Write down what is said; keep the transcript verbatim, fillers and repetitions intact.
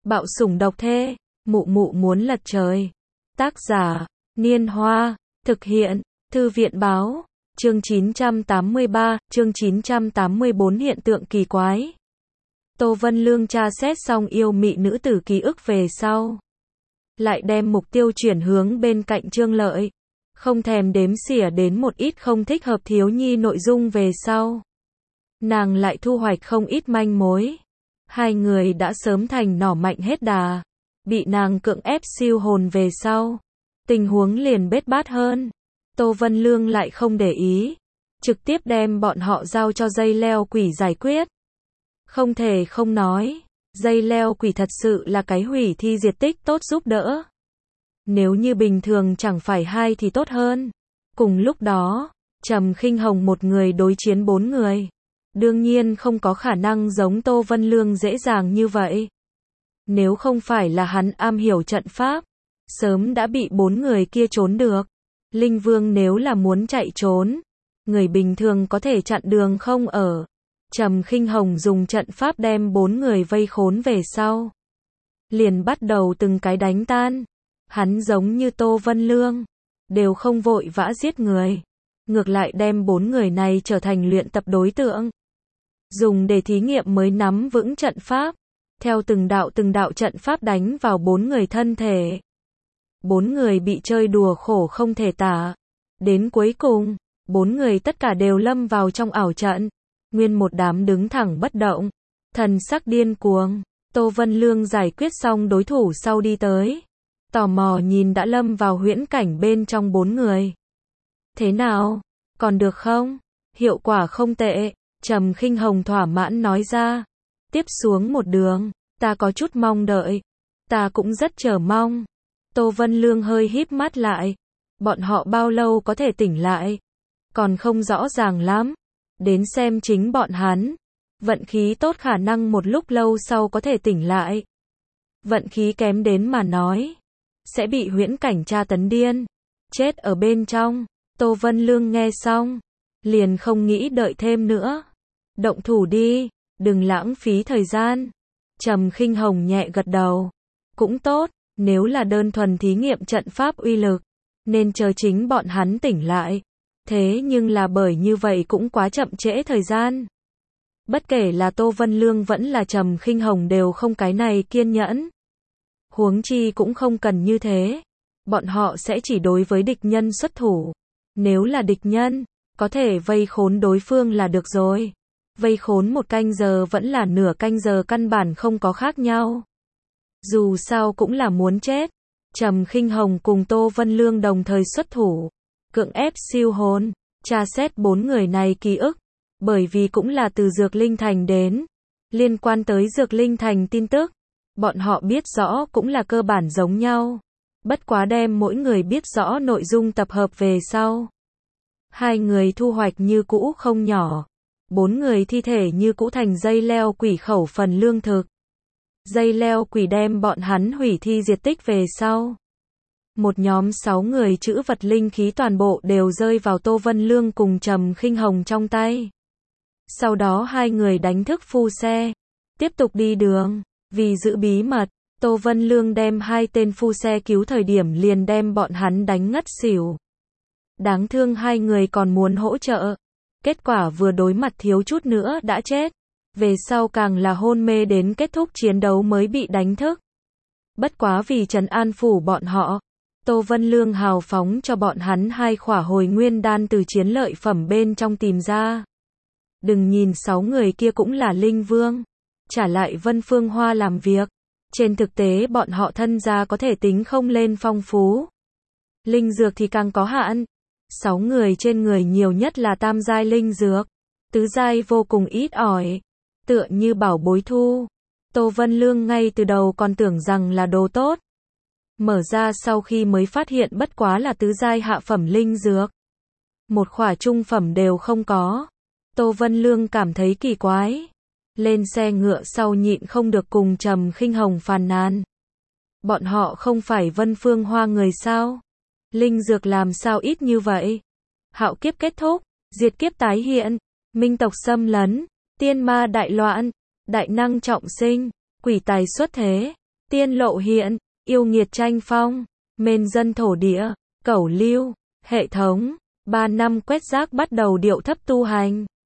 Bạo sủng độc thê, mụ mụ muốn lật trời. Tác giả, Niên Hoa, thực hiện, Thư viện báo, chương chín trăm tám mươi ba, chương chín trăm tám mươi bốn hiện tượng kỳ quái. Tô Vân Lương tra xét xong yêu mị nữ tử ký ức về sau. Lại đem mục tiêu chuyển hướng bên cạnh Trương Lợi. Không thèm đếm xỉa đến một ít không thích hợp thiếu nhi nội dung về sau. Nàng lại thu hoạch không ít manh mối. Hai người đã sớm thành nỏ mạnh hết đà. Bị nàng cưỡng ép siêu hồn về sau. Tình huống liền bết bát hơn. Tô Vân Lương lại không để ý. Trực tiếp đem bọn họ giao cho dây leo quỷ giải quyết. Không thể không nói. Dây leo quỷ thật sự là cái hủy thi diệt tích tốt giúp đỡ. Nếu như bình thường chẳng phải hai thì tốt hơn. Cùng lúc đó, Trầm Khinh Hồng một người đối chiến bốn người. Đương nhiên không có khả năng giống Tô Vân Lương dễ dàng như vậy. Nếu không phải là hắn am hiểu trận pháp, sớm đã bị bốn người kia trốn được. Linh Vương nếu là muốn chạy trốn, người bình thường có thể chặn đường không ở. Trầm Khinh Hồng dùng trận pháp đem bốn người vây khốn về sau. Liền bắt đầu từng cái đánh tan. Hắn giống như Tô Vân Lương, đều không vội vã giết người. Ngược lại đem bốn người này trở thành luyện tập đối tượng. Dùng để thí nghiệm mới nắm vững trận pháp. Theo từng đạo từng đạo trận pháp đánh vào bốn người thân thể. Bốn người bị chơi đùa khổ không thể tả. Đến cuối cùng, bốn người tất cả đều lâm vào trong ảo trận. Nguyên một đám đứng thẳng bất động. Thần sắc điên cuồng. Tô Vân Lương giải quyết xong đối thủ sau đi tới. Tò mò nhìn đã lâm vào huyễn cảnh bên trong bốn người. Thế nào? Còn được không? Hiệu quả không tệ. Trầm Khinh Hồng thỏa mãn nói ra. Tiếp xuống một đường, ta có chút mong đợi. Ta cũng rất chờ mong. Tô Vân Lương hơi híp mắt lại. Bọn họ bao lâu có thể tỉnh lại? Còn không rõ ràng lắm. Đến xem chính bọn hắn. Vận khí tốt khả năng một lúc lâu sau có thể tỉnh lại. Vận khí kém đến mà nói. Sẽ bị huyễn cảnh tra tấn điên. Chết ở bên trong. Tô Vân Lương nghe xong. Liền không nghĩ đợi thêm nữa. Động thủ đi. Đừng lãng phí thời gian. Trầm Khinh Hồng nhẹ gật đầu. Cũng tốt. Nếu là đơn thuần thí nghiệm trận pháp uy lực. Nên chờ chính bọn hắn tỉnh lại. Thế nhưng là bởi như vậy cũng quá chậm trễ thời gian. Bất kể là Tô Vân Lương vẫn là Trầm Khinh Hồng đều không cái này kiên nhẫn. Huống chi cũng không cần như thế. Bọn họ sẽ chỉ đối với địch nhân xuất thủ. Nếu là địch nhân, có thể vây khốn đối phương là được rồi. Vây khốn một canh giờ vẫn là nửa canh giờ căn bản không có khác nhau. Dù sao cũng là muốn chết. Trầm Khinh Hồng cùng Tô Vân Lương đồng thời xuất thủ. Cưỡng ép siêu hồn, tra xét bốn người này ký ức. Bởi vì cũng là từ Dược Linh Thành đến. Liên quan tới Dược Linh Thành tin tức. Bọn họ biết rõ cũng là cơ bản giống nhau. Bất quá đem mỗi người biết rõ nội dung tập hợp về sau. Hai người thu hoạch như cũ không nhỏ. Bốn người thi thể như cũ thành dây leo quỷ khẩu phần lương thực. Dây leo quỷ đem bọn hắn hủy thi diệt tích về sau. Một nhóm sáu người chữ vật linh khí toàn bộ đều rơi vào Tô Vân Lương cùng Trầm Khinh Hồng trong tay. Sau đó hai người đánh thức phu xe. Tiếp tục đi đường. Vì giữ bí mật, Tô Vân Lương đem hai tên phu xe cứu thời điểm liền đem bọn hắn đánh ngất xỉu. Đáng thương hai người còn muốn hỗ trợ. Kết quả vừa đối mặt thiếu chút nữa đã chết. Về sau càng là hôn mê đến kết thúc chiến đấu mới bị đánh thức. Bất quá vì trấn an phủ bọn họ. Tô Vân Lương hào phóng cho bọn hắn hai khỏa hồi nguyên đan từ chiến lợi phẩm bên trong tìm ra. Đừng nhìn sáu người kia cũng là linh vương. Trả lại Vân Phương Hoa làm việc. Trên thực tế bọn họ thân gia có thể tính không lên phong phú. Linh dược thì càng có hạn. Sáu người trên người nhiều nhất là tam giai linh dược. Tứ giai vô cùng ít ỏi. Tựa như bảo bối thu. Tô Vân Lương ngay từ đầu còn tưởng rằng là đồ tốt. Mở ra sau khi mới phát hiện bất quá là tứ giai hạ phẩm linh dược. Một khỏa trung phẩm đều không có. Tô Vân Lương cảm thấy kỳ quái. Lên xe ngựa sau nhịn không được cùng Trầm Khinh Hồng phàn nàn. Bọn họ không phải Vân Phương Hoa người sao? Linh dược làm sao ít như vậy? Hạo kiếp kết thúc, diệt kiếp tái hiện, minh tộc xâm lấn, tiên ma đại loạn, đại năng trọng sinh, quỷ tài xuất thế. Tiên lộ hiện, yêu nghiệt tranh phong, mên dân thổ địa, cẩu lưu, hệ thống, ba năm quét rác bắt đầu điệu thấp tu hành.